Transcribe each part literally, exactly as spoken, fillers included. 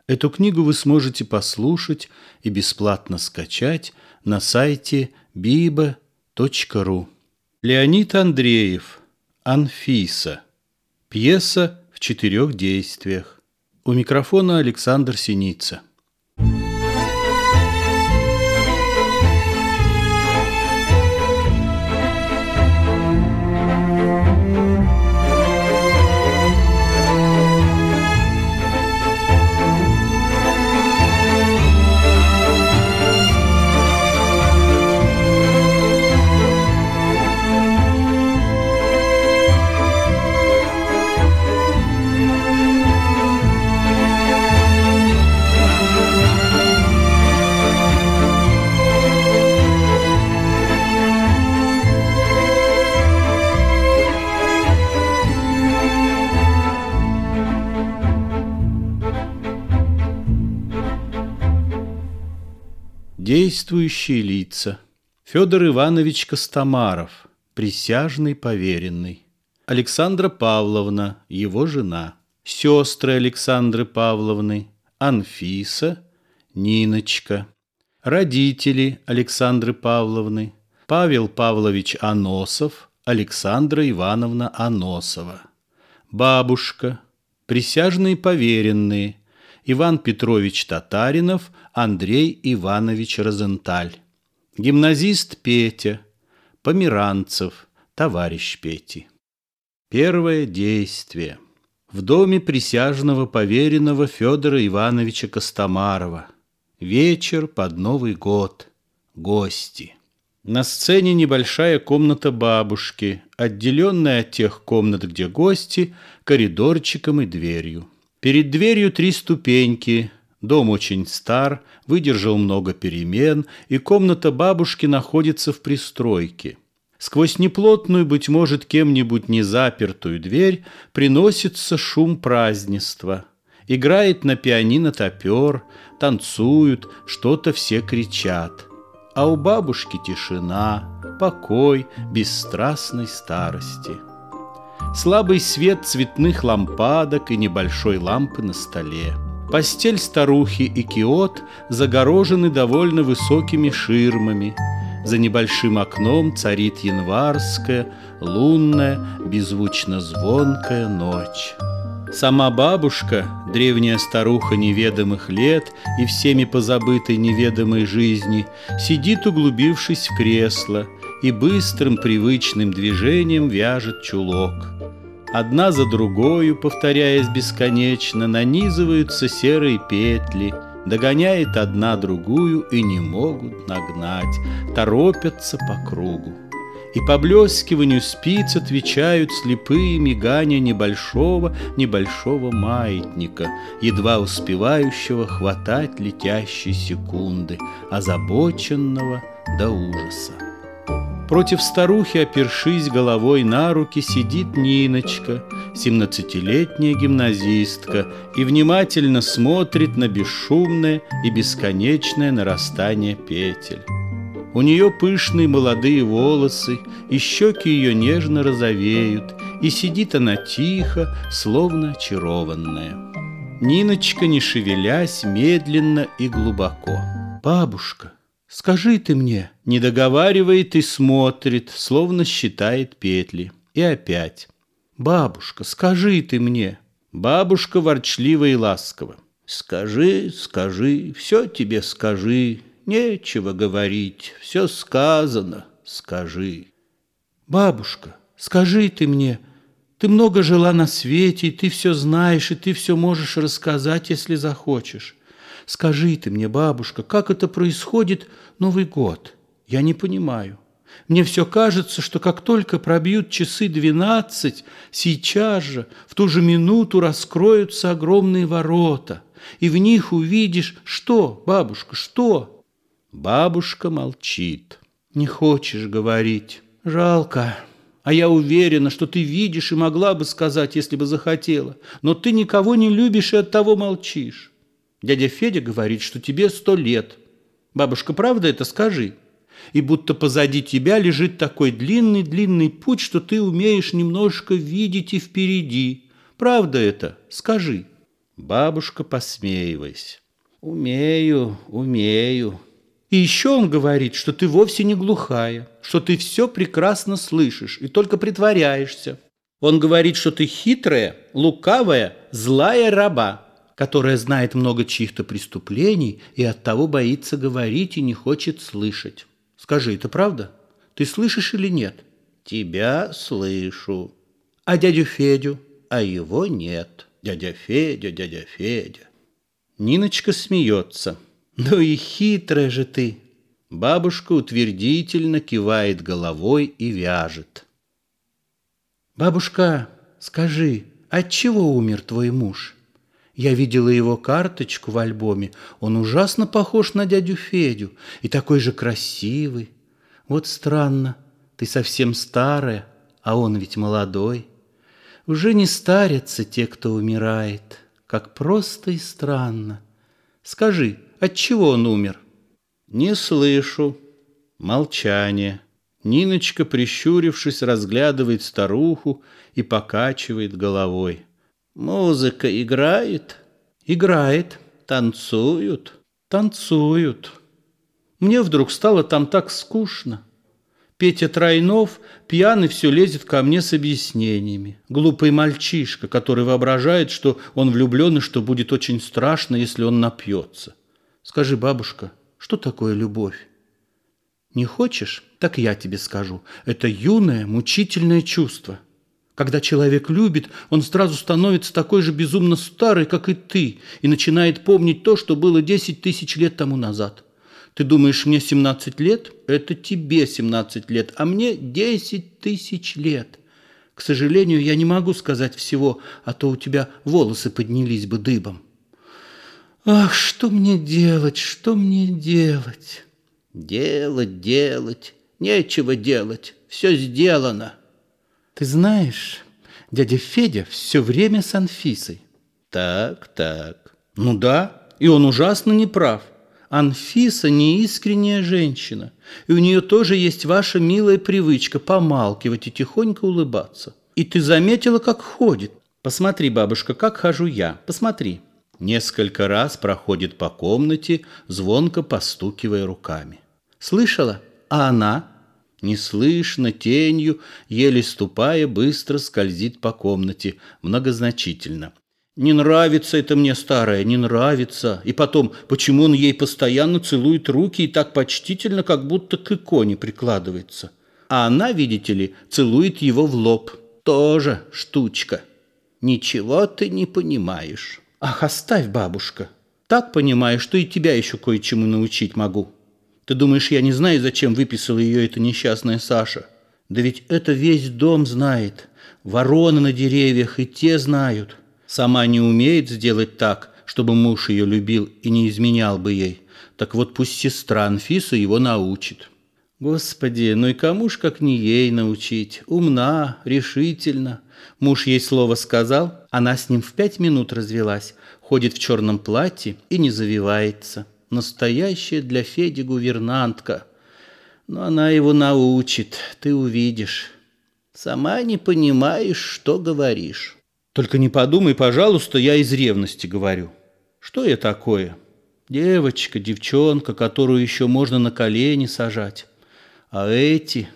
Эту книгу вы сможете послушать и бесплатно скачать на сайте биба точка ру. Леонид Андреев. «Анфиса». Пьеса в четырех действиях. У микрофона Александр Синица. Действующие лица. Федор Иванович Костомаров, присяжный поверенный. Александра Павловна, его жена. Сестры Александры Павловны: Анфиса, Ниночка. Родители Александры Павловны: Павел Павлович Аносов, Александра Ивановна Аносова. Бабушка. Присяжные поверенные: Иван Петрович Татаринов, Андрей Иванович Розенталь. Гимназист Петя, Померанцев, товарищ Пети. Первое действие. В доме присяжного поверенного Федора Ивановича Костомарова. Вечер под Новый год. Гости. На сцене небольшая комната бабушки, отделенная от тех комнат, где гости, коридорчиком и дверью. Перед дверью три ступеньки. Дом очень стар, выдержал много перемен, и комната бабушки находится в пристройке. Сквозь неплотную, быть может, кем-нибудь незапертую дверь приносится шум празднества. Играет на пианино топер, танцуют, что-то все кричат. А у бабушки тишина, покой бесстрастной старости. Слабый свет цветных лампадок и небольшой лампы на столе. Постель старухи и киот загорожены довольно высокими ширмами. За небольшим окном царит январская, лунная, беззвучно звонкая ночь. Сама бабушка, древняя старуха неведомых лет и всеми позабытой неведомой жизни, сидит, углубившись в кресло, и быстрым привычным движением вяжет чулок. Одна за другою, повторяясь бесконечно, нанизываются серые петли, догоняет одна другую и не могут нагнать, торопятся по кругу. И поблескиванию спиц отвечают слепые мигания небольшого-небольшого маятника, едва успевающего хватать летящие секунды, озабоченного до ужаса. Против старухи, опершись головой на руки, сидит Ниночка, семнадцатилетняя гимназистка, и внимательно смотрит на бесшумное и бесконечное нарастание петель. У нее пышные молодые волосы, и щеки ее нежно розовеют, и сидит она тихо, словно очарованная. Ниночка, не шевелясь, медленно и глубоко. «Бабушка, скажи ты мне», не договаривает и смотрит, словно считает петли. И опять: «Бабушка, скажи ты мне». Бабушка ворчливо и ласково: «Скажи, скажи, все тебе скажи, нечего говорить, все сказано, скажи». «Бабушка, скажи ты мне, ты много жила на свете, и ты все знаешь, и ты все можешь рассказать, если захочешь. Скажи ты мне, бабушка, как это происходит Новый год? Я не понимаю. Мне все кажется, что как только пробьют часы двенадцать, сейчас же, в ту же минуту раскроются огромные ворота, и в них увидишь... Что, бабушка, что?» Бабушка молчит. «Не хочешь говорить? Жалко. А я уверена, что ты видишь и могла бы сказать, если бы захотела. Но ты никого не любишь и оттого молчишь. Дядя Федя говорит, что тебе сто лет. Бабушка, правда это? Скажи. И будто позади тебя лежит такой длинный-длинный путь, что ты умеешь немножко видеть и впереди. Правда это? Скажи». Бабушка, посмеиваясь: «Умею, умею». И еще он говорит, что ты вовсе не глухая, что ты все прекрасно слышишь и только притворяешься. Он говорит, что ты хитрая, лукавая, злая раба, которая знает много чьих-то преступлений и оттого боится говорить и не хочет слышать. Скажи, это правда? Ты слышишь или нет? Тебя слышу. А дядю Федю? А его нет. Дядя Федя, дядя Федя. Ниночка смеется. Ну и хитрая же ты. Бабушка утвердительно кивает головой и вяжет. Бабушка, скажи, отчего умер твой муж? Я видела его карточку в альбоме. Он ужасно похож на дядю Федю и такой же красивый. Вот странно, ты совсем старая, а он ведь молодой. Уже не старятся те, кто умирает, как просто и странно. Скажи, отчего он умер? Не слышу. Молчание. Ниночка, прищурившись, разглядывает старуху и покачивает головой. Музыка играет? Играет. Танцуют? Танцуют. Мне вдруг стало там так скучно. Петя Тройнов, пьяный, все лезет ко мне с объяснениями. Глупый мальчишка, который воображает, что он влюблен и что будет очень страшно, если он напьется. Скажи, бабушка, что такое любовь? Не хочешь? Так я тебе скажу. Это юное, мучительное чувство. Когда человек любит, он сразу становится такой же безумно старый, как и ты, и начинает помнить то, что было десять тысяч лет тому назад. Ты думаешь, мне семнадцать лет? Это тебе семнадцать лет, а мне десять тысяч лет. К сожалению, я не могу сказать всего, а то у тебя волосы поднялись бы дыбом. Ах, что мне делать, что мне делать? Делать, делать, нечего делать, все сделано. Ты знаешь, дядя Федя все время с Анфисой. Так, так. Ну да, и он ужасно неправ. Анфиса неискренняя женщина, и у нее тоже есть ваша милая привычка помалкивать и тихонько улыбаться. И ты заметила, как ходит? Посмотри, бабушка, как хожу я, посмотри. Несколько раз проходит по комнате, звонко постукивая руками. Слышала? А она? Неслышно, тенью, еле ступая, быстро скользит по комнате, многозначительно. Не нравится это мне, старая, не нравится. И потом, почему он ей постоянно целует руки и так почтительно, как будто к иконе прикладывается? А она, видите ли, целует его в лоб. Тоже штучка. Ничего ты не понимаешь. Ах, оставь, бабушка. Так понимаю, что и тебя еще кое-чему научить могу. Ты думаешь, я не знаю, зачем выписала ее эта несчастная Саша? Да ведь это весь дом знает. Вороны на деревьях и те знают. Сама не умеет сделать так, чтобы муж ее любил и не изменял бы ей. Так вот пусть сестра Анфиса его научит. Господи, ну и кому ж как не ей научить? Умна, решительна. Муж ей слово сказал, она с ним в пять минут развелась, ходит в черном платье и не завивается. Настоящая для Феди гувернантка. Но она его научит, ты увидишь. Сама не понимаешь, что говоришь. Только не подумай, пожалуйста, я из ревности говорю. Что я такое? Девочка, девчонка, которую еще можно на колени сажать. А эти...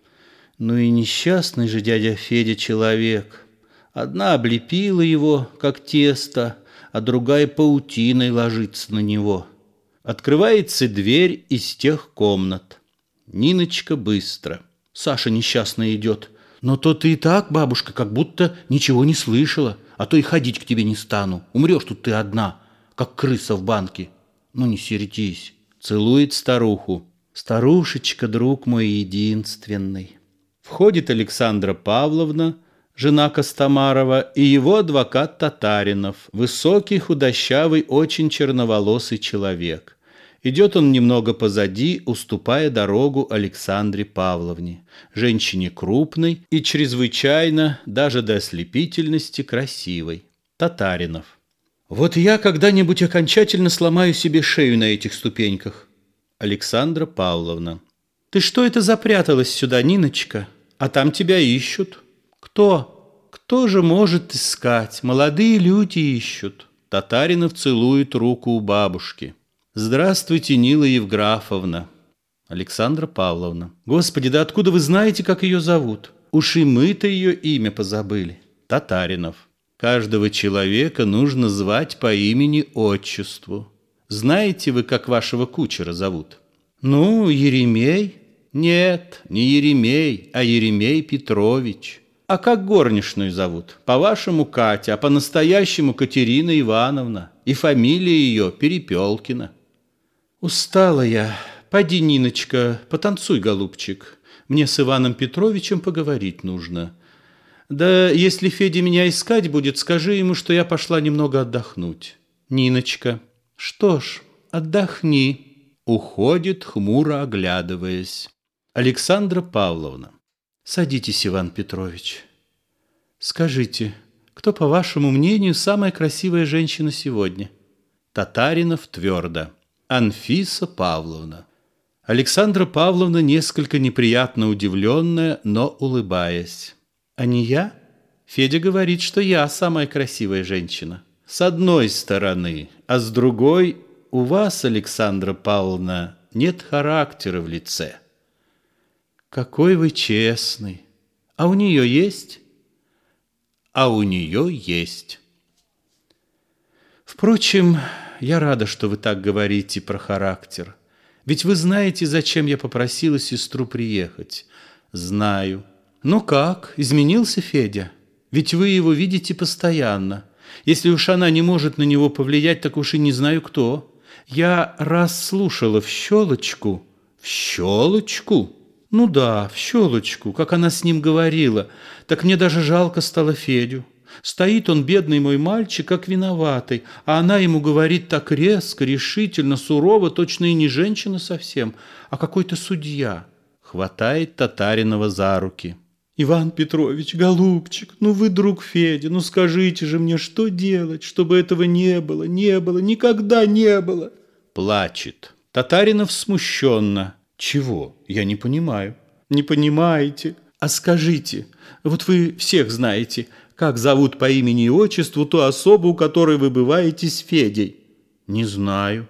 Ну и несчастный же дядя Федя человек. Одна облепила его, как тесто, а другая паутиной ложится на него. Открывается дверь из тех комнат. Ниночка быстро. Саша несчастная идет. Но то ты и так, бабушка, как будто ничего не слышала, а то и ходить к тебе не стану. Умрешь тут ты одна, как крыса в банке. Ну не сердись. Целует старуху. Старушечка, друг мой единственный. Входит Александра Павловна, жена Костомарова, и его адвокат Татаринов, высокий, худощавый, очень черноволосый человек. Идет он немного позади, уступая дорогу Александре Павловне, женщине крупной и чрезвычайно, даже до ослепительности, красивой. Татаринов. Вот я когда-нибудь окончательно сломаю себе шею на этих ступеньках. Александра Павловна. Ты что это запряталась сюда, Ниночка? А там тебя ищут. Кто? Кто же может искать? Молодые люди ищут. Татаринов целует руку у бабушки. Здравствуйте, Нила Евграфовна. Александра Павловна. Господи, да откуда вы знаете, как ее зовут? Уж и мы-то ее имя позабыли. Татаринов. Каждого человека нужно звать по имени-отчеству. Знаете вы, как вашего кучера зовут? Ну, Еремей. Нет, не Еремей, а Еремей Петрович. А как горничную зовут? По-вашему, Катя, а по-настоящему Катерина Ивановна. И фамилия ее Перепелкина. Устала я. Поди, Ниночка, потанцуй, голубчик. Мне с Иваном Петровичем поговорить нужно. Да если Федя меня искать будет, скажи ему, что я пошла немного отдохнуть. Ниночка. Что ж, отдохни. Уходит, хмуро оглядываясь. Александра Павловна. Садитесь, Иван Петрович. Скажите, кто, по вашему мнению, самая красивая женщина сегодня? Татаринов твердо. Анфиса Павловна. Александра Павловна несколько неприятно удивленная, но улыбаясь. А не я? Федя говорит, что я самая красивая женщина. С одной стороны, а с другой, у вас, Александра Павловна, нет характера в лице. Какой вы честный. А у нее есть? А у нее есть. Впрочем, я рада, что вы так говорите про характер. Ведь вы знаете, зачем я попросила сестру приехать. Знаю. Ну как, изменился Федя? Ведь вы его видите постоянно. Если уж она не может на него повлиять, так уж и не знаю кто. Я раз слушала в щелочку. В щелочку? Ну да, в щелочку, как она с ним говорила. Так мне даже жалко стало Федю. Стоит он, бедный мой мальчик, как виноватый, а она ему говорит так резко, решительно, сурово, точно и не женщина совсем, а какой-то судья. Хватает Татаринова за руки. Иван Петрович, голубчик, ну вы друг Федя, ну скажите же мне, что делать, чтобы этого не было, не было, никогда не было. Плачет. Татаринов смущенно. Чего? Я не понимаю. Не понимаете? А скажите, вот вы всех знаете, как зовут по имени и отчеству ту особу, у которой вы бываете с Федей? Не знаю.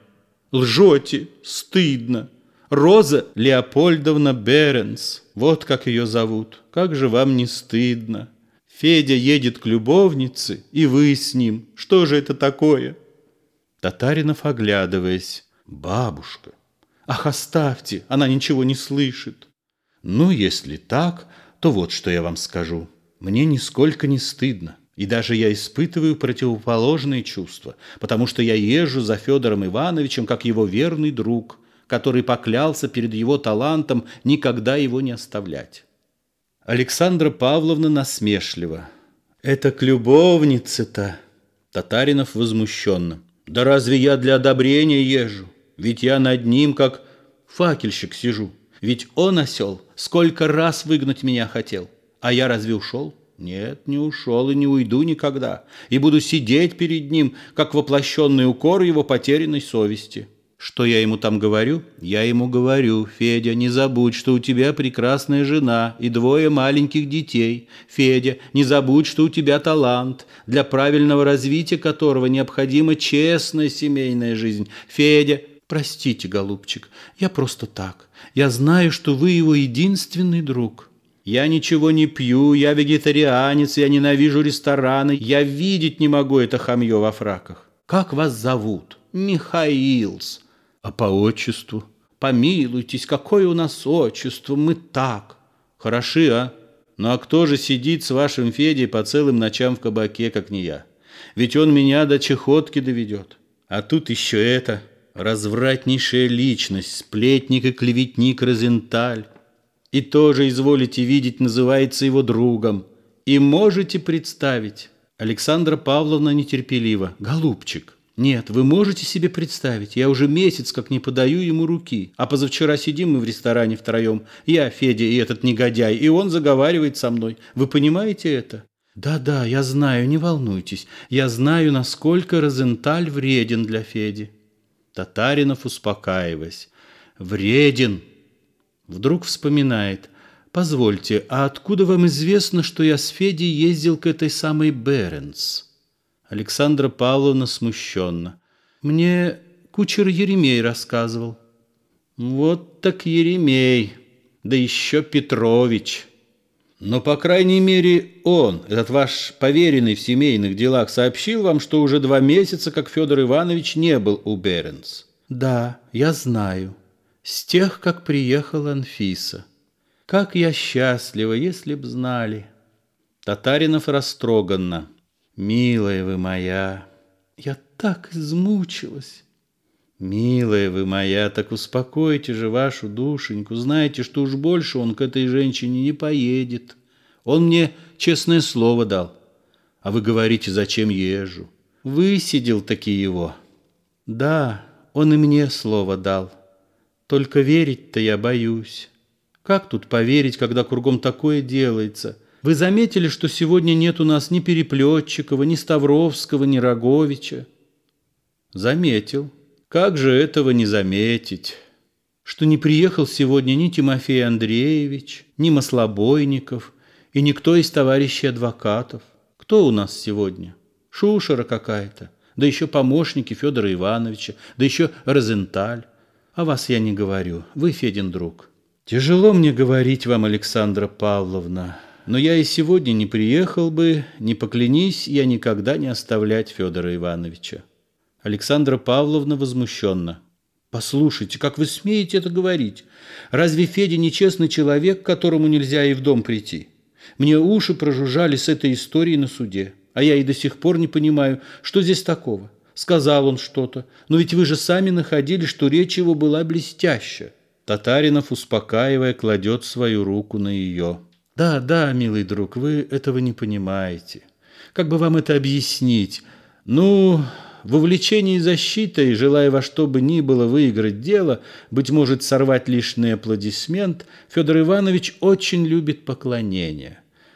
Лжете, стыдно. Роза Леопольдовна Беренс, вот как ее зовут. Как же вам не стыдно? Федя едет к любовнице, и вы с ним. Что же это такое? Татаринов, оглядываясь. Бабушка. Ах, оставьте, она ничего не слышит. Ну, если так, то вот что я вам скажу. Мне нисколько не стыдно. И даже я испытываю противоположные чувства, потому что я езжу за Федором Ивановичем как его верный друг, который поклялся перед его талантом никогда его не оставлять. Александра Павловна насмешливо. Это к любовнице-то. Татаринов возмущенно. Да разве я для одобрения езжу? Ведь я над ним как факельщик сижу. Ведь он, осел, сколько раз выгнать меня хотел. А я разве ушел? Нет, не ушел и не уйду никогда. И буду сидеть перед ним, как воплощенный укор его потерянной совести. Что я ему там говорю? Я ему говорю: Федя, не забудь, что у тебя прекрасная жена и двое маленьких детей. Федя, не забудь, что у тебя талант, для правильного развития которого необходима честная семейная жизнь. Федя, простите, голубчик, я просто так. Я знаю, что вы его единственный друг. Я ничего не пью, я вегетарианец, я ненавижу рестораны, я видеть не могу это хамье во фраках. Как вас зовут? Михаилс. А по отчеству? Помилуйтесь, какое у нас отчество, мы так. Хороши, а? Ну а кто же сидит с вашим Федей по целым ночам в кабаке, как не я? Ведь он меня до чехотки доведет. А тут еще это, развратнейшая личность, сплетник и клеветник Розенталь. И тоже, изволите видеть, называется его другом. И можете представить. Александра Павловна нетерпеливо. Голубчик, нет, вы можете себе представить, я уже месяц как не подаю ему руки, а позавчера сидим мы в ресторане втроем, я, Федя и этот негодяй, и он заговаривает со мной. Вы понимаете это? Да-да, я знаю, не волнуйтесь, я знаю, насколько Розенталь вреден для Феди. Татаринов, успокаиваясь. Вреден. Вдруг вспоминает. Позвольте, а откуда вам известно, что я с Федей ездил к этой самой Беренс? Александра Павловна смущенно. Мне кучер Еремей рассказывал. Вот так Еремей, да еще Петрович. Но, по крайней мере, он, этот ваш поверенный в семейных делах, сообщил вам, что уже два месяца, как Федор Иванович не был у Беренс. Да, я знаю. С тех, как приехала Анфиса. Как я счастлива, если б знали. Татаринов растроганно. Милая вы моя, я так измучилась. Милая вы моя, так успокойте же вашу душеньку. Знаете, что уж больше он к этой женщине не поедет. Он мне честное слово дал. А вы говорите, зачем езжу? Высидел таки его. Да, он и мне слово дал. Только верить-то я боюсь. Как тут поверить, когда кругом такое делается? Вы заметили, что сегодня нет у нас ни Переплетчикова, ни Ставровского, ни Роговича? Заметил. Как же этого не заметить? Что не приехал сегодня ни Тимофей Андреевич, ни Маслобойников и никто из товарищей адвокатов. Кто у нас сегодня? Шушера какая-то, да еще помощники Федора Ивановича, да еще Розенталь. О вас я не говорю, вы Федин друг. Тяжело мне говорить вам, Александра Павловна, но я и сегодня не приехал бы, не поклянись я никогда не оставлять Федора Ивановича. Александра Павловна возмущенно. Послушайте, как вы смеете это говорить? Разве Федя нечестный человек, к которому нельзя и в дом прийти? Мне уши прожужжали с этой историей на суде, а я и до сих пор не понимаю, что здесь такого. Сказал он что-то, но ведь вы же сами находили, что речь его была блестящая. Татаринов, успокаивая, кладет свою руку на ее. Да, да, милый друг, вы этого не понимаете. Как бы вам это объяснить? Ну... В увлечении защитой, желая во что бы ни было выиграть дело, быть может, сорвать лишний аплодисмент, Федор Иванович очень любит поклонение.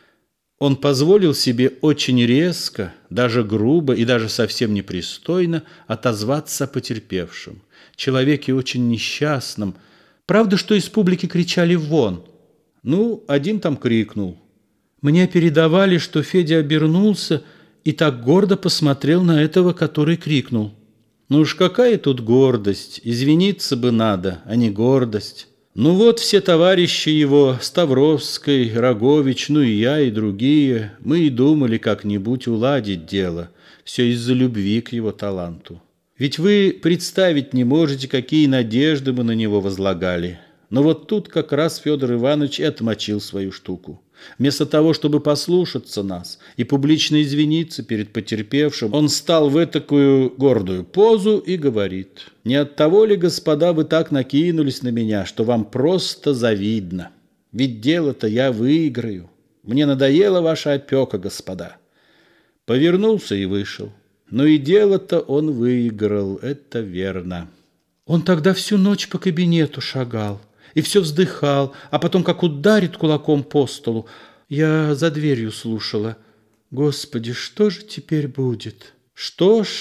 Он позволил себе очень резко, даже грубо и даже совсем непристойно отозваться о потерпевшем, человеке очень несчастном. Правда, что из публики кричали «вон»? Ну, один там крикнул. Мне передавали, что Федя обернулся и так гордо посмотрел на этого, который крикнул. Ну уж какая тут гордость, извиниться бы надо, а не гордость. Ну вот все товарищи его, Ставровский, Рогович, ну и я, и другие, мы и думали как-нибудь уладить дело, все из-за любви к его таланту. Ведь вы представить не можете, какие надежды мы на него возлагали. Но вот тут как раз Федор Иванович и отмочил свою штуку. Вместо того, чтобы послушаться нас и публично извиниться перед потерпевшим, он стал в этакую гордую позу и говорит: «Не от того ли, господа, вы так накинулись на меня, что вам просто завидно? Ведь дело-то я выиграю. Мне надоела ваша опека, господа». Повернулся и вышел. Но и дело-то он выиграл, это верно. Он тогда всю ночь по кабинету шагал и все вздыхал, а потом как ударит кулаком по столу. Я за дверью слушала. Господи, что же теперь будет? Что ж,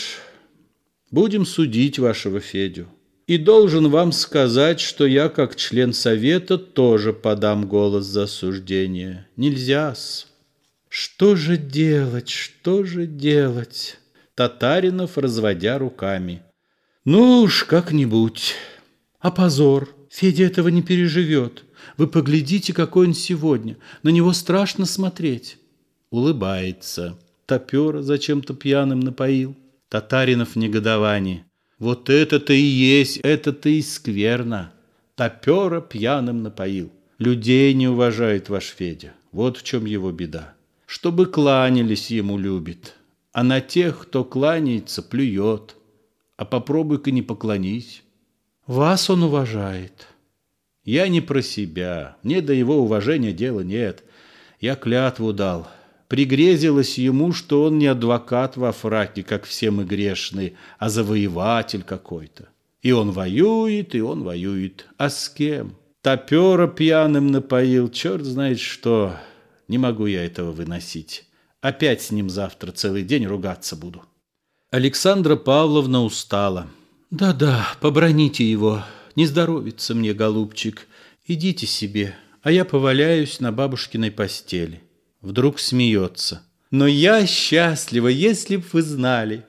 будем судить вашего Федю. И должен вам сказать, что я, как член совета, тоже подам голос за осуждение. Нельзя-с. Что же делать, что же делать? Татаринов, разводя руками. Ну уж как-нибудь. А позор? Федя этого не переживет. Вы поглядите, какой он сегодня. На него страшно смотреть. Улыбается. Топера зачем-то пьяным напоил. Татаринов в негодовании. Вот это-то и есть, это-то и скверно. Топера пьяным напоил. Людей не уважает ваш Федя. Вот в чем его беда. Чтобы кланялись ему любит. А на тех, кто кланяется, плюет. А попробуй-ка не поклонись. Вас он уважает. Я не про себя. Мне до его уважения дела нет. Я клятву дал. Пригрезилось ему, что он не адвокат во фраке, как все мы грешные, а завоеватель какой-то. И он воюет, и он воюет. А с кем? Топера пьяным напоил, черт знает что. Не могу я этого выносить. Опять с ним завтра целый день ругаться буду. Александра Павловна устала. Да-да, поброните его. Не здоровится мне, голубчик. Идите себе, а я поваляюсь на бабушкиной постели. Вдруг смеется. Но я счастлива, если б вы знали.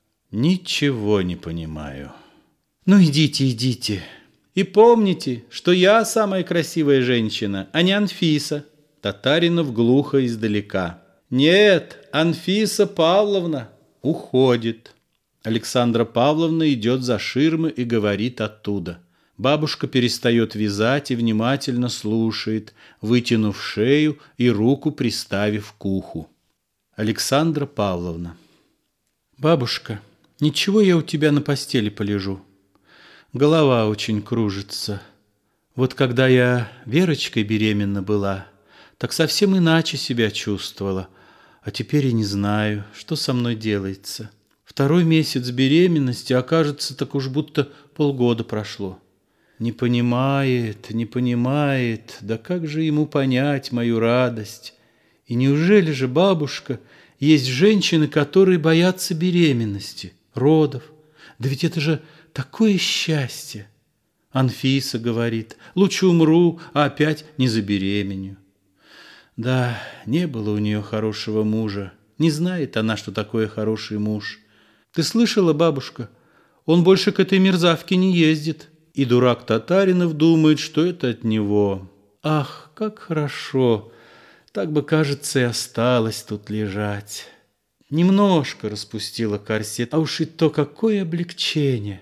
Ничего не понимаю. Ну, идите, идите. И помните, что я самая красивая женщина, а не Анфиса. Татаринов глухо издалека. Нет, Анфиса Павловна уходит. Александра Павловна идет за ширмы и говорит оттуда. Бабушка перестает вязать и внимательно слушает, вытянув шею и руку приставив к уху. Александра Павловна. Бабушка, ничего, я у тебя на постели полежу. Голова очень кружится. Вот когда я Верочкой беременна была, так совсем иначе себя чувствовала, а теперь и не знаю, что со мной делается. Второй месяц беременности, окажется, так уж будто полгода прошло. Не понимает, не понимает, да как же ему понять мою радость? И неужели же, бабушка, есть женщины, которые боятся беременности, родов? Да ведь это же такое счастье! Анфиса говорит, лучше умру, а опять не забеременю. Да, не было у нее хорошего мужа. Не знает она, что такое хороший муж. Ты слышала, бабушка? Он больше к этой мерзавке не ездит. И дурак Татаринов думает, что это от него. Ах, как хорошо! Так бы, кажется, и осталось тут лежать. Немножко распустила корсет, а уж и то какое облегчение.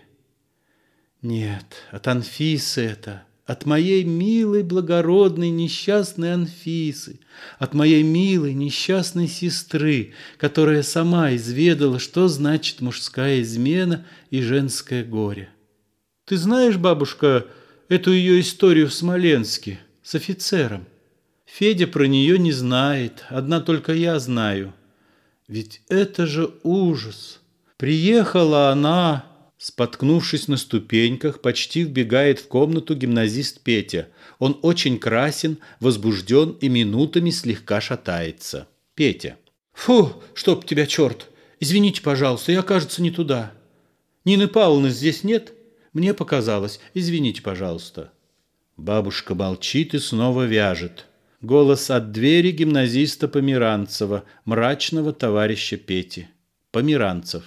Нет, от Анфисы это, от моей милой, благородной, несчастной Анфисы, от моей милой, несчастной сестры, которая сама изведала, что значит мужская измена и женское горе. Ты знаешь, бабушка, эту ее историю в Смоленске с офицером? Федя про нее не знает, одна только я знаю. Ведь это же ужас. Приехала она, споткнувшись на ступеньках, почти вбегает в комнату гимназист Петя. Он очень красен, возбужден и минутами слегка шатается. Петя. Фу, чтоб тебя черт! Извините, пожалуйста, я, кажется, не туда. Нины Павловны здесь нет? Мне показалось. Извините, пожалуйста. Бабушка молчит и снова вяжет. Голос от двери гимназиста Померанцева, мрачного товарища Пети. Померанцев.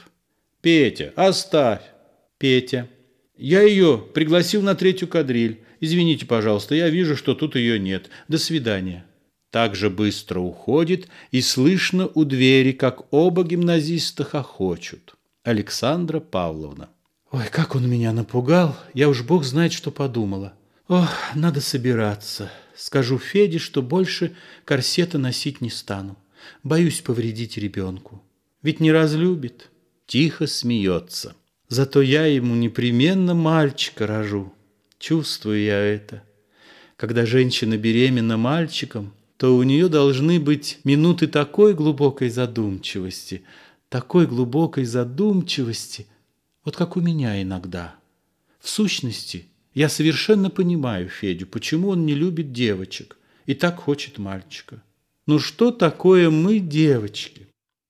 Петя, оставь. Петя. Я ее пригласил на третью кадриль. Извините, пожалуйста, я вижу, что тут ее нет. До свидания. Так же быстро уходит, и слышно у двери, как оба гимназиста хохочут. Александра Павловна. Ой, как он меня напугал, я уж бог знает, что подумала. Ох, надо собираться. Скажу Феде, что больше корсета носить не стану. Боюсь повредить ребенку. Ведь не разлюбит. Тихо смеется. Зато я ему непременно мальчика рожу. Чувствую я это. Когда женщина беременна мальчиком, то у нее должны быть минуты такой глубокой задумчивости, такой глубокой задумчивости, вот как у меня иногда. В сущности, я совершенно понимаю Федю, почему он не любит девочек и так хочет мальчика. Ну что такое мы, девочки?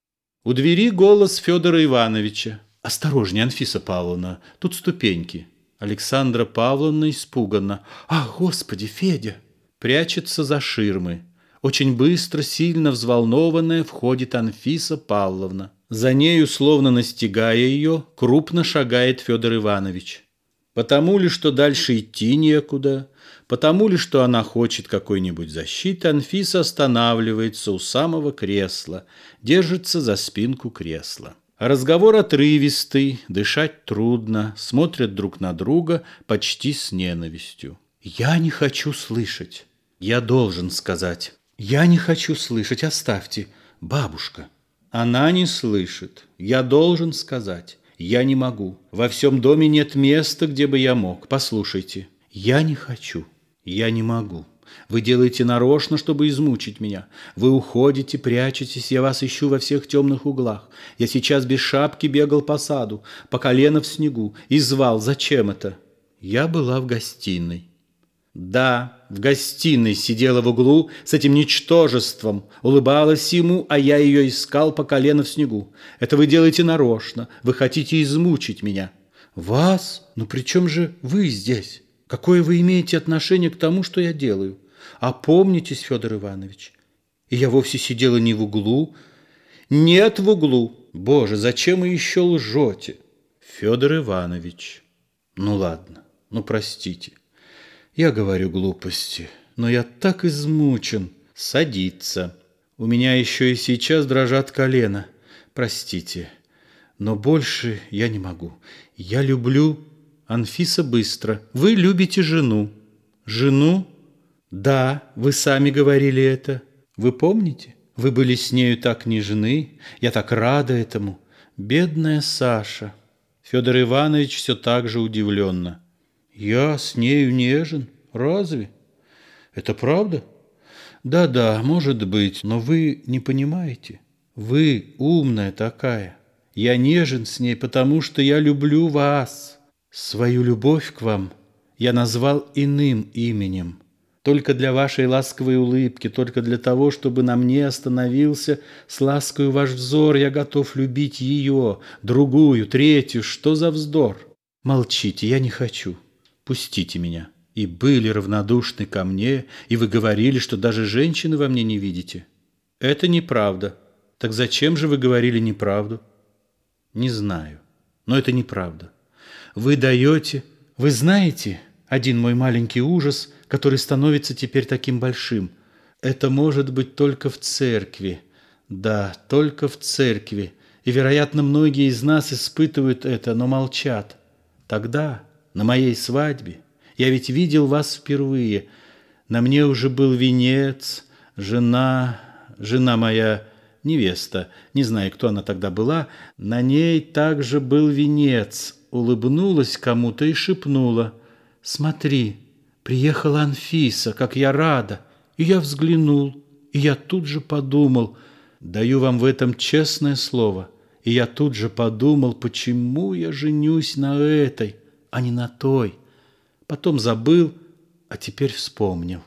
У двери голос Федора Ивановича. Осторожнее, Анфиса Павловна, тут ступеньки. Александра Павловна испуганно. Ах, Господи, Федя! Прячется за ширмы. Очень быстро, сильно взволнованная, входит Анфиса Павловна. За нею, словно настигая ее, крупно шагает Федор Иванович. Потому ли, что дальше идти некуда, потому ли, что она хочет какой-нибудь защиты, Анфиса останавливается у самого кресла, держится за спинку кресла. Разговор отрывистый, дышать трудно, смотрят друг на друга почти с ненавистью. «Я не хочу слышать. Я должен сказать. Я не хочу слышать. Оставьте. Бабушка». Она не слышит. Я должен сказать. Я не могу. Во всем доме нет места, где бы я мог. Послушайте. Я не хочу. Я не могу. Вы делаете нарочно, чтобы измучить меня. Вы уходите, прячетесь, я вас ищу во всех темных углах. Я сейчас без шапки бегал по саду, по колено в снегу, и звал. Зачем это? Я была в гостиной. Да, в гостиной сидела в углу с этим ничтожеством, улыбалась ему, а я ее искал по колено в снегу. Это вы делаете нарочно, вы хотите измучить меня. Вас? Ну при чем же вы здесь? Какое вы имеете отношение к тому, что я делаю? Опомнитесь, Федор Иванович. И я вовсе сидела не в углу, Нет в углу. Боже, зачем вы еще лжете? Федор Иванович. Ну ладно, ну простите. Я говорю глупости, но я так измучен. Садиться. У меня еще и сейчас дрожат колена. Простите, но больше я не могу. Я люблю... Анфиса быстро. Вы любите жену. Жену? Да, вы сами говорили это. Вы помните? Вы были с нею так нежны. Я так рада этому. Бедная Саша. Федор Иванович все так же удивленно. Я с нею нежен? Разве? Это правда? Да-да, может быть, но вы не понимаете. Вы умная такая. Я нежен с ней, потому что я люблю вас. Свою любовь к вам я назвал иным именем. Только для вашей ласковой улыбки, только для того, чтобы на мне остановился с ласкою ваш взор, я готов любить ее, другую, третью. Что за вздор? Молчите, я не хочу. Пустите меня. И были равнодушны ко мне, и вы говорили, что даже женщины во мне не видите. Это неправда. Так зачем же вы говорили неправду? Не знаю, но это неправда. Вы даете... Вы знаете, один мой маленький ужас, который становится теперь таким большим. Это может быть только в церкви. Да, только в церкви. И, вероятно, многие из нас испытывают это, но молчат. Тогда, на моей свадьбе, я ведь видел вас впервые. На мне уже был венец, жена, жена моя, невеста, не знаю, кто она тогда была, на ней также был венец. Улыбнулась кому-то и шепнула: «Смотри, приехала Анфиса, как я рада!» И я взглянул, и я тут же подумал, даю вам в этом честное слово, и я тут же подумал, почему я женюсь на этой, а не на той. Потом забыл, а теперь вспомнил.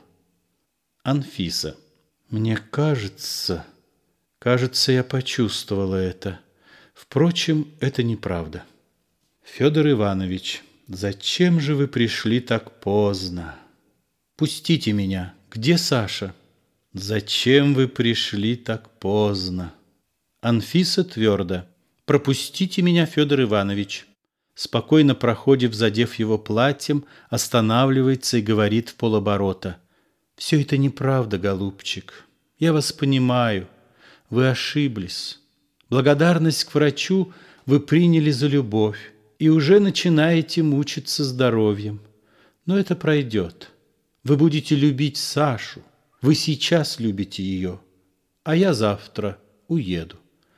Анфиса. Мне кажется, кажется, я почувствовала это. Впрочем, это неправда. Федор Иванович, зачем же вы пришли так поздно? Пустите меня. Где Саша? Зачем вы пришли так поздно? Анфиса твердо. Пропустите меня, Федор Иванович. Спокойно проходив, задев его платьем, останавливается и говорит в полоборота: все это неправда, голубчик. Я вас понимаю. Вы ошиблись. Благодарность к врачу вы приняли за любовь и уже начинаете мучиться здоровьем. Но это пройдет. Вы будете любить Сашу. Вы сейчас любите ее. А я завтра уеду.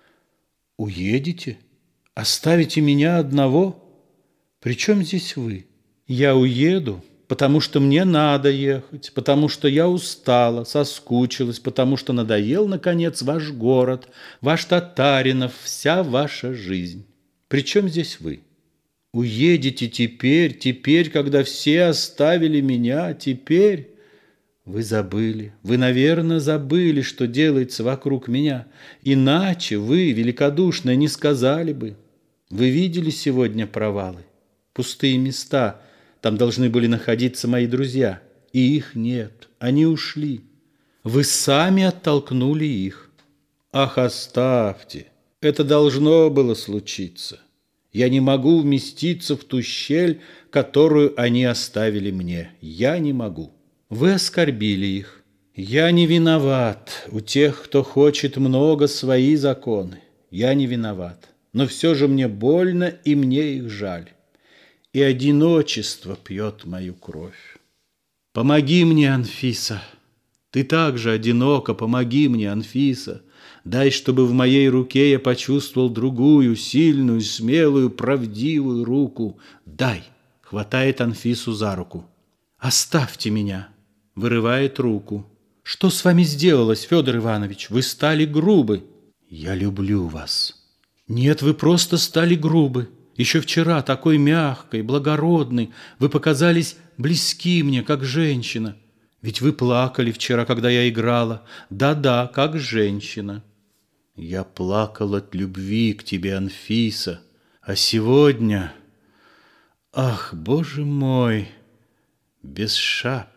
Уедете? Оставите меня одного? При чем здесь вы? Я уеду, потому что мне надо ехать, потому что я устала, соскучилась, потому что надоел, наконец, ваш город, ваш Татаринов, вся ваша жизнь. При чем здесь вы? Уедете теперь, теперь, когда все оставили меня, теперь... Вы забыли, вы, наверное, забыли, что делается вокруг меня. Иначе вы, великодушно, не сказали бы. Вы видели сегодня провалы, пустые места, там должны были находиться мои друзья, и их нет, они ушли. Вы сами оттолкнули их. Ах, оставьте, это должно было случиться. Я не могу вместиться в ту щель, которую они оставили мне. Я не могу. Вы оскорбили их. Я не виноват. У тех, кто хочет много, свои законы. Я не виноват. Но все же мне больно, и мне их жаль. И одиночество пьет мою кровь. Помоги мне, Анфиса. Ты также одинока. Помоги мне, Анфиса. Дай, чтобы в моей руке я почувствовал другую, сильную, смелую, правдивую руку. Дай. Хватает Анфису за руку. Оставьте меня. Вырывает руку. Что с вами сделалось, Федор Иванович? Вы стали грубы. Я люблю вас. Нет, вы просто стали грубы. Еще вчера такой мягкой, благородной. Вы показались близки мне, как женщина. Ведь вы плакали вчера, когда я играла. Да-да, как женщина. Я плакал от любви к тебе, Анфиса. А сегодня... Ах, Боже мой, без шапки.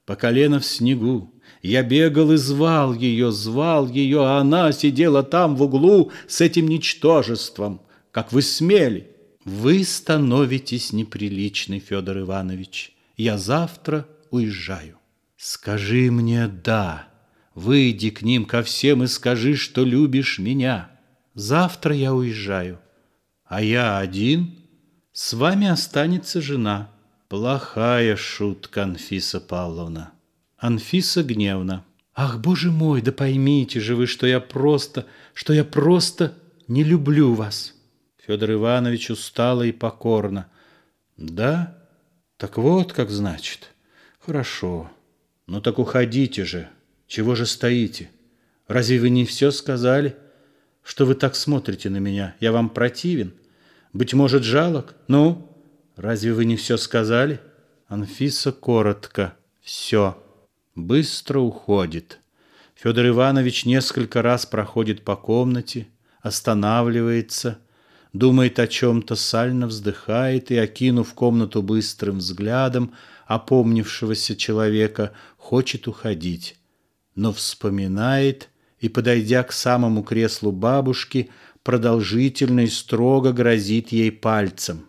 по колено в снегу. Я бегал и звал ее, звал ее, а она сидела там в углу с этим ничтожеством. Как вы смели? Вы становитесь неприличный, Федор Иванович. Я завтра уезжаю. Скажи мне «да». Выйди к ним ко всем и скажи, что любишь меня. Завтра я уезжаю. А я один. С вами останется жена. Плохая шутка, Анфиса Павловна. Анфиса гневно. Ах, боже мой, да поймите же вы, что я просто, что я просто не люблю вас. Федор Иванович устало и покорно. Да? Так вот как значит. Хорошо. Ну так уходите же. Чего же стоите? Разве вы не все сказали? Что вы так смотрите на меня? Я вам противен? Быть может, жалок? Ну, разве вы не все сказали? Анфиса коротко. Все. Быстро уходит. Федор Иванович несколько раз проходит по комнате, останавливается, думает о чем-то, сально вздыхает и, окинув комнату быстрым взглядом опомнившегося человека, хочет уходить, но вспоминает и, подойдя к самому креслу бабушки, продолжительно и строго грозит ей пальцем.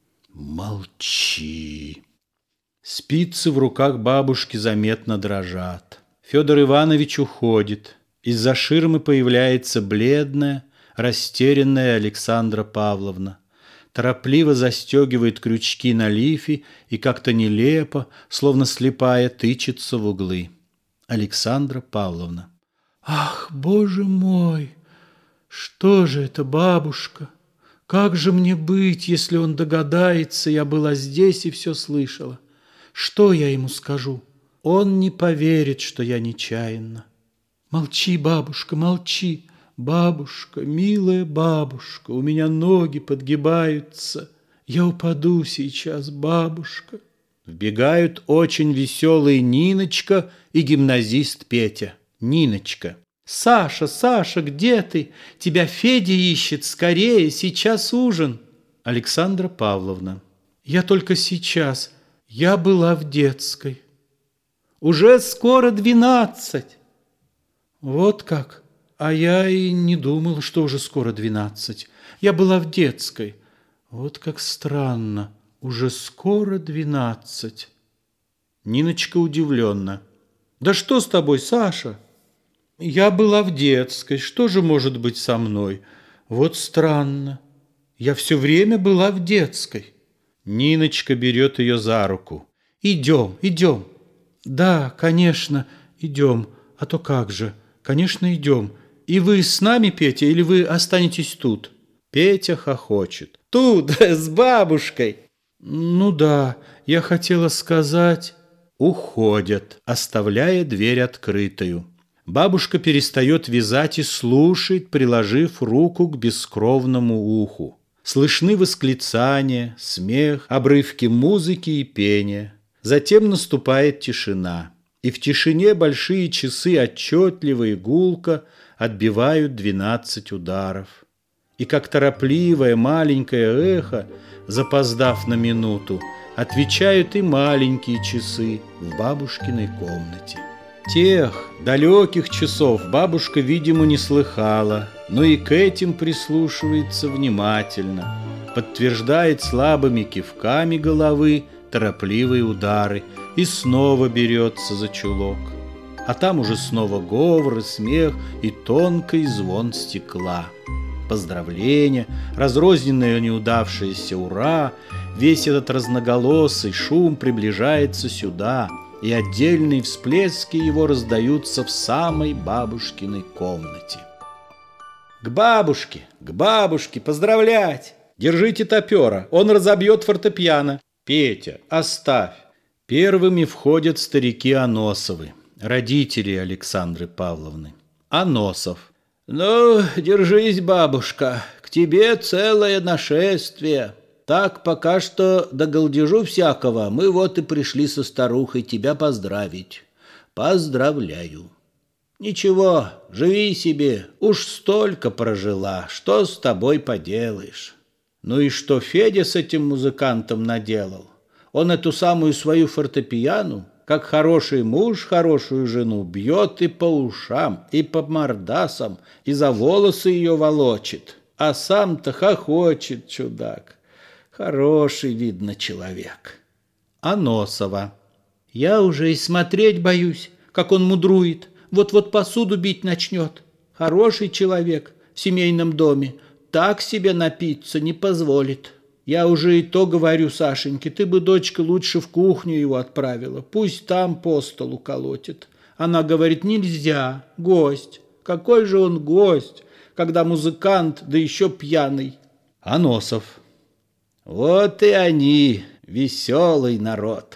«Молчи!» Спицы в руках бабушки заметно дрожат. Федор Иванович уходит. Из-за ширмы появляется бледная, растерянная Александра Павловна. Торопливо застегивает крючки на лифе и как-то нелепо, словно слепая, тычется в углы. Александра Павловна. Ах, боже мой! Что же это, бабушка? Как же мне быть, если он догадается, я была здесь и все слышала? Что я ему скажу? Он не поверит, что я нечаянно. Молчи, бабушка, молчи. Бабушка, милая бабушка, у меня ноги подгибаются. Я упаду сейчас, бабушка. Вбегают очень веселые Ниночка и гимназист Петя. Ниночка. Саша, Саша, где ты? Тебя Федя ищет, скорее, сейчас ужин. Александра Павловна. Я только сейчас. Я была в детской. Уже скоро двенадцать. Вот как. А я и не думала, что уже скоро двенадцать. Я была в детской. Вот как странно. Уже скоро двенадцать. Ниночка удивленно. Да что с тобой, Саша? Я была в детской. Что же может быть со мной? Вот странно. Я все время была в детской. Ниночка берет ее за руку. Идем, идем. Да, конечно, идем. А то как же? Конечно, идем. И вы с нами, Петя, или вы останетесь тут? Петя хохочет. Тут, с бабушкой. Ну да, я хотела сказать... Уходят, оставляя дверь открытую. Бабушка перестает вязать и слушает, приложив руку к бескровному уху. Слышны восклицания, смех, обрывки музыки и пения. Затем наступает тишина. И в тишине большие часы отчетливо и гулко отбивают двенадцать ударов. И как торопливое маленькое эхо, запоздав на минуту, отвечают и маленькие часы в бабушкиной комнате. Тех далеких часов бабушка, видимо, не слыхала, но и к этим прислушивается внимательно, подтверждает слабыми кивками головы торопливые удары и снова берется за чулок. А там уже снова говор и смех и тонкий звон стекла. Поздравления, разрозненное неудавшееся «ура», весь этот разноголосый шум приближается сюда, и отдельные всплески его раздаются в самой бабушкиной комнате. К бабушке, к бабушке, поздравлять! Держите топера, он разобьет фортепиано. Петя, оставь. Первыми входят старики Аносовы, родители Александры Павловны. Аносов. Ну, держись, бабушка, к тебе целое нашествие. Так, пока что до голдежу всякого мы вот и пришли со старухой тебя поздравить. Поздравляю. Ничего, живи себе, уж столько прожила, что с тобой поделаешь. Ну и что Федя с этим музыкантом наделал? Он эту самую свою фортепиану, как хороший муж хорошую жену бьет и по ушам, и по мордасам, и за волосы ее волочит, а сам-то хохочет, чудак. Хороший, видно, человек. Аносова. Я уже и смотреть боюсь, как он мудрует, вот-вот посуду бить начнет. Хороший человек в семейном доме так себе напиться не позволит. Я уже и то говорю Сашеньке, ты бы, дочка, лучше в кухню его отправила, пусть там по столу колотит. Она говорит, нельзя, гость. Какой же он гость, когда музыкант, да еще пьяный. Аносов. Вот и они, веселый народ.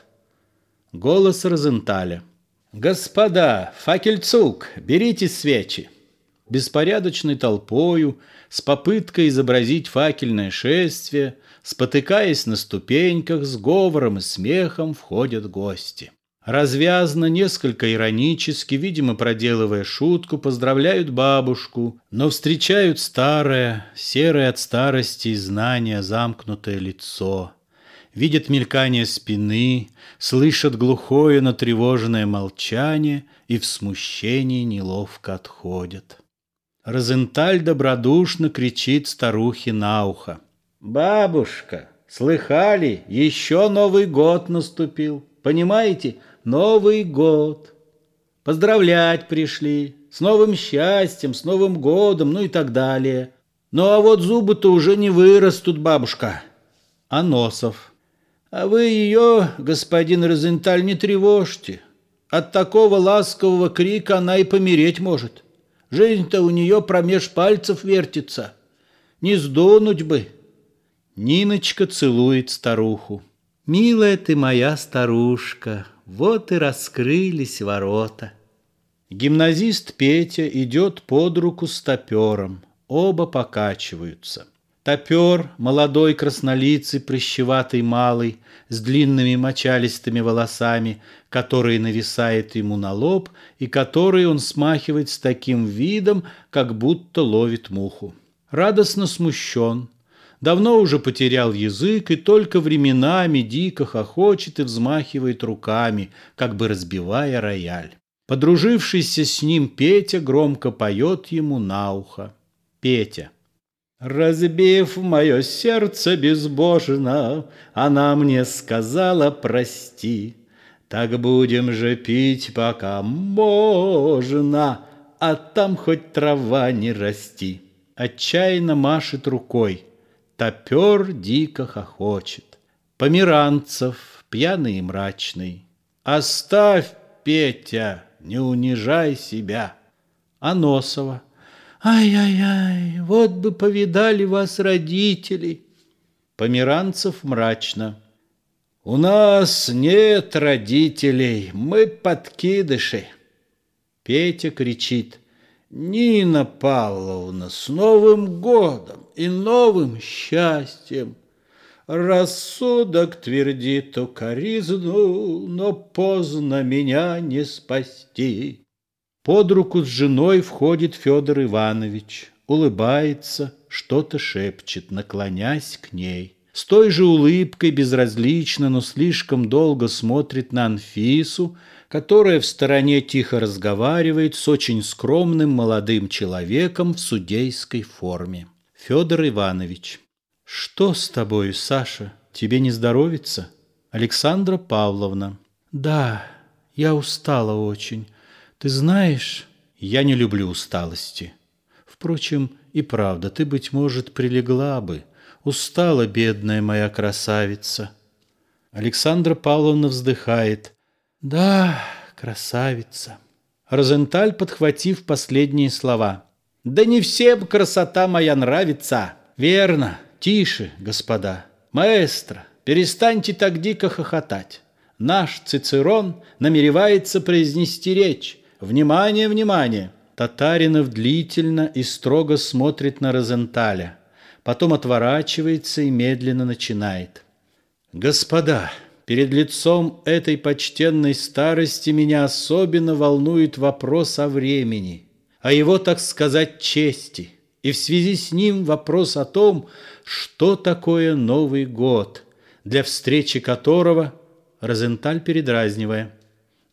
Голос Розенталя. Господа, факельцук, берите свечи. Беспорядочной толпою, с попыткой изобразить факельное шествие, спотыкаясь на ступеньках, с говором и смехом входят гости. Развязно, несколько иронически, видимо, проделывая шутку, поздравляют бабушку, но встречают старое, серое от старости и знания замкнутое лицо. Видят мелькание спины, слышат глухое, но тревожное молчание и в смущении неловко отходят. Розенталь добродушно кричит старухе на ухо. «Бабушка, слыхали, еще Новый год наступил. Понимаете, Новый год. Поздравлять пришли, с новым счастьем, с Новым годом, ну и так далее. Ну а вот зубы-то уже не вырастут, бабушка». Аносов. А вы ее, господин Розенталь, не тревожьте. От такого ласкового крика она и помереть может. Жизнь-то у нее промеж пальцев вертится. Не сдунуть бы. Ниночка целует старуху. Милая ты моя старушка, вот и раскрылись ворота. Гимназист Петя идет под руку с топером. Оба покачиваются. Топер, молодой краснолицый, прыщеватый малый, с длинными мочалистыми волосами, которые нависает ему на лоб и которые он смахивает с таким видом, как будто ловит муху. Радостно смущен, давно уже потерял язык и только временами дико хохочет и взмахивает руками, как бы разбивая рояль. Подружившийся с ним Петя громко поет ему на ухо. Петя. Разбив мое сердце безбожно, она мне сказала прости. Так будем же пить, пока можно, а там хоть трава не расти. Отчаянно машет рукой, топер дико хохочет. Померанцев, пьяный и мрачный. Оставь, Петя, не унижай себя. Аносова. Ай-яй-яй, вот бы повидали вас родители. Померанцев мрачно. У нас нет родителей, мы подкидыши. Петя кричит. Нина Павловна, с Новым годом и новым счастьем. Рассудок твердит укоризну, но поздно меня не спасти. Под руку с женой входит Федор Иванович, улыбается, что-то шепчет, наклонясь к ней. С той же улыбкой безразлично, но слишком долго смотрит на Анфису, которая в стороне тихо разговаривает с очень скромным молодым человеком в судейской форме. Федор Иванович. Что с тобою, Саша? Тебе не здоровится? Александра Павловна. Да, я устала очень. Ты знаешь, я не люблю усталости. Впрочем, и правда, ты, быть может, прилегла бы. Устала, бедная моя красавица. Александра Павловна вздыхает. Да, красавица. Розенталь, подхватив последние слова. Да не всем красота моя нравится. Верно, тише, господа. Маэстро, перестаньте так дико хохотать. Наш Цицерон намеревается произнести речь. Внимание, внимание! Татаринов длительно и строго смотрит на Розенталя, потом отворачивается и медленно начинает. Господа, перед лицом этой почтенной старости меня особенно волнует вопрос о времени, о его, так сказать, чести, и в связи с ним вопрос о том, что такое Новый год, для встречи которого, Розенталь передразнивая,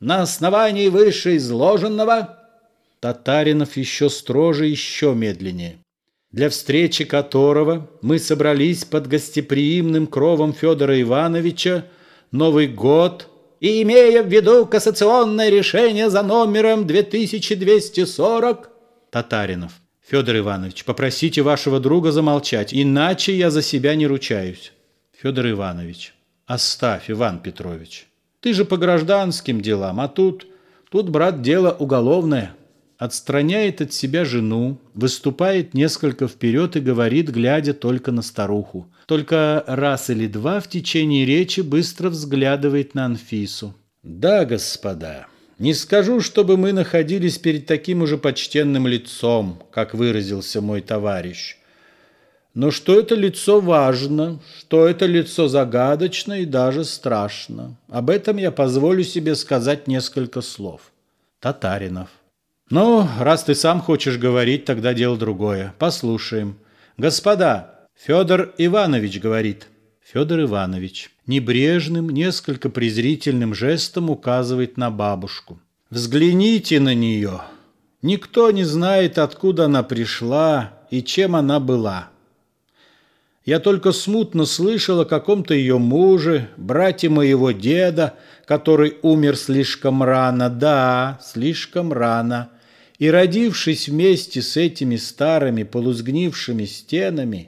на основании вышеизложенного. Татаринов еще строже, еще медленнее. Для встречи которого мы собрались под гостеприимным кровом Федора Ивановича, Новый год, и имея в виду кассационное решение за номером две тысячи двести сорок. Татаринов. Федор Иванович, попросите вашего друга замолчать, иначе я за себя не ручаюсь. Федор Иванович. Оставь, Иван Петрович. Ты же по гражданским делам, а тут, тут, брат, дело уголовное. Отстраняет от себя жену, выступает несколько вперед и говорит, глядя только на старуху. Только раз или два в течение речи быстро взглядывает на Анфису. Да, господа, не скажу, чтобы мы находились перед таким уже почтенным лицом, как выразился мой товарищ. Но что это лицо важно, что это лицо загадочно и даже страшно. Об этом я позволю себе сказать несколько слов. Татаринов. Ну, раз ты сам хочешь говорить, тогда дело другое. Послушаем. Господа, Федор Иванович говорит. Федор Иванович небрежным, несколько презрительным жестом указывает на бабушку. Взгляните на нее. Никто не знает, откуда она пришла и чем она была. Я только смутно слышал о каком-то ее муже, брате моего деда, который умер слишком рано, да, слишком рано. И, родившись вместе с этими старыми полусгнившими стенами,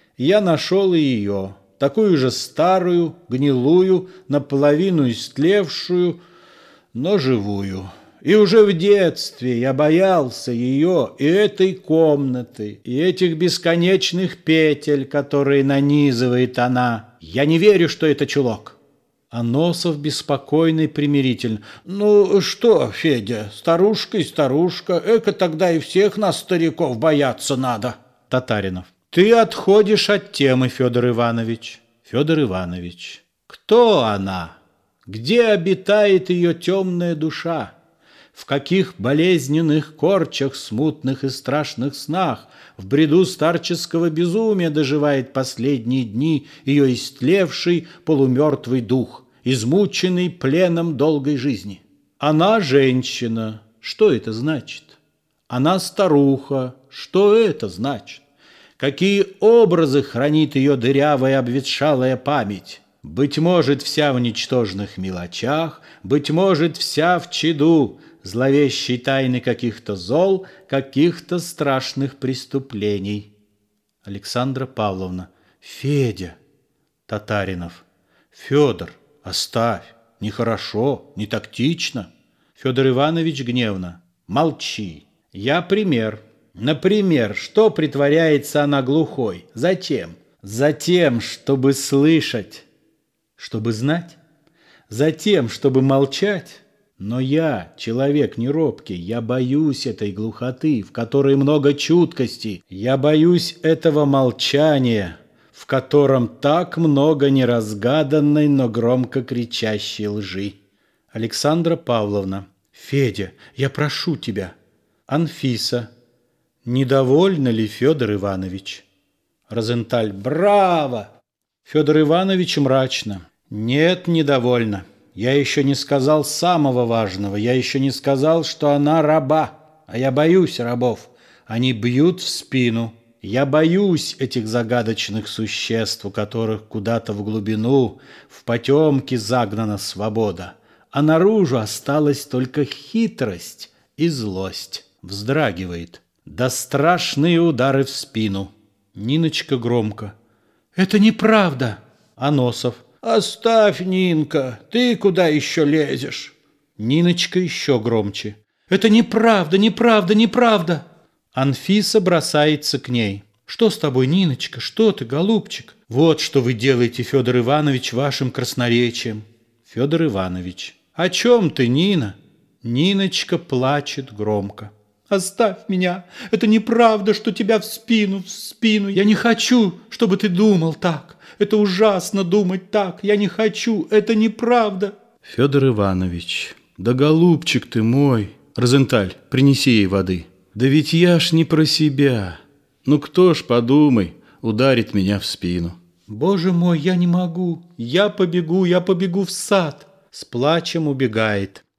я нашел и ее, такую же старую, гнилую, наполовину истлевшую, но живую. И уже в детстве я боялся ее и этой комнаты, и этих бесконечных петель, которые нанизывает она. Я не верю, что это чулок. А Носов беспокойно и примирительно. Ну что, Федя, старушка и старушка, эко тогда и всех нас, стариков, бояться надо. Татаринов. Ты отходишь от темы, Федор Иванович. Федор Иванович. Кто она? Где обитает ее темная душа? В каких болезненных корчах, смутных и страшных снах, в бреду старческого безумия доживает последние дни ее истлевший полумертвый дух, измученный пленом долгой жизни. Она женщина. Что это значит? Она старуха. Что это значит? Какие образы хранит ее дырявая обветшалая память? Быть может, вся в ничтожных мелочах, быть может, вся в чаду зловещей тайны каких-то зол, каких-то страшных преступлений. Александра Павловна. Федя. Татаринов. Федор, оставь. Нехорошо, не тактично. Федор Иванович гневно. Молчи. Я пример. Например, что притворяется она глухой? Зачем? Затем, чтобы слышать. Чтобы знать? Затем, чтобы молчать? Но я, человек неробкий, я боюсь этой глухоты, в которой много чуткости. Я боюсь этого молчания, в котором так много неразгаданной, но громко кричащей лжи. Александра Павловна. Федя, я прошу тебя. Анфиса. Недовольна ли Федор Иванович? Розенталь. Браво! Федор Иванович мрачно. Нет, недовольна. Я еще не сказал самого важного. Я еще не сказал, что она раба. А я боюсь рабов. Они бьют в спину. Я боюсь этих загадочных существ, у которых куда-то в глубину, в потемки загнана свобода. А наружу осталась только хитрость и злость. Вздрагивает. Да страшные удары в спину. Ниночка громко. Это неправда. А Носов. Оставь, Нинка, ты куда еще лезешь? Ниночка еще громче. Это неправда, неправда, неправда. Анфиса бросается к ней. Что с тобой, Ниночка? Что ты, голубчик? Вот что вы делаете, Федор Иванович, вашим красноречием. Федор Иванович. О чем ты, Нина? Ниночка плачет громко. Оставь меня. Это неправда, что тебя в спину, в спину. Я не хочу, чтобы ты думал так. Это ужасно думать так. Я не хочу. Это неправда. Федор Иванович. Да, голубчик ты мой. Розенталь, принеси ей воды. Да ведь я ж не про себя. Ну кто ж, подумай, ударит меня в спину. Боже мой, я не могу. Я побегу, я побегу в сад. С плачем убегает.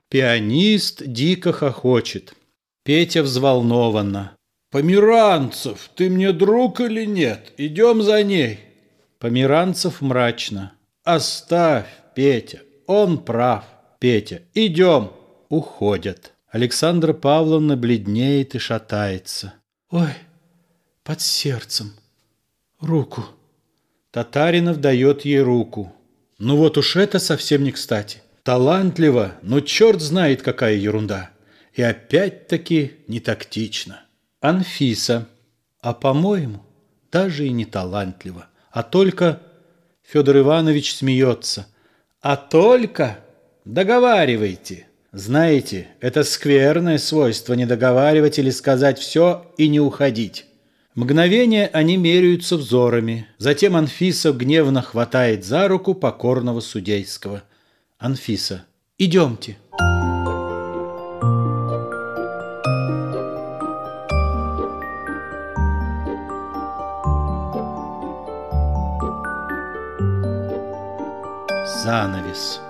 Пианист дико хохочет. Петя взволнованно. «Померанцев, ты мне друг или нет? Идем за ней». Померанцев мрачно. «Оставь, Петя, он прав. Петя, идем». Уходят. Александра Павловна бледнеет и шатается. «Ой, под сердцем. Руку». Татаринов дает ей руку. Ну вот уж это совсем не кстати. Талантливо, но черт знает какая ерунда. И опять-таки не тактично. Анфиса. А по-моему, даже и не талантливо. А только... Федор Иванович смеется. А только... Договаривайте. Знаете, это скверное свойство не договаривать или сказать все и не уходить. Мгновение они меряются взорами. Затем Анфиса гневно хватает за руку покорного судейского. Анфиса. Идемте. Занавес.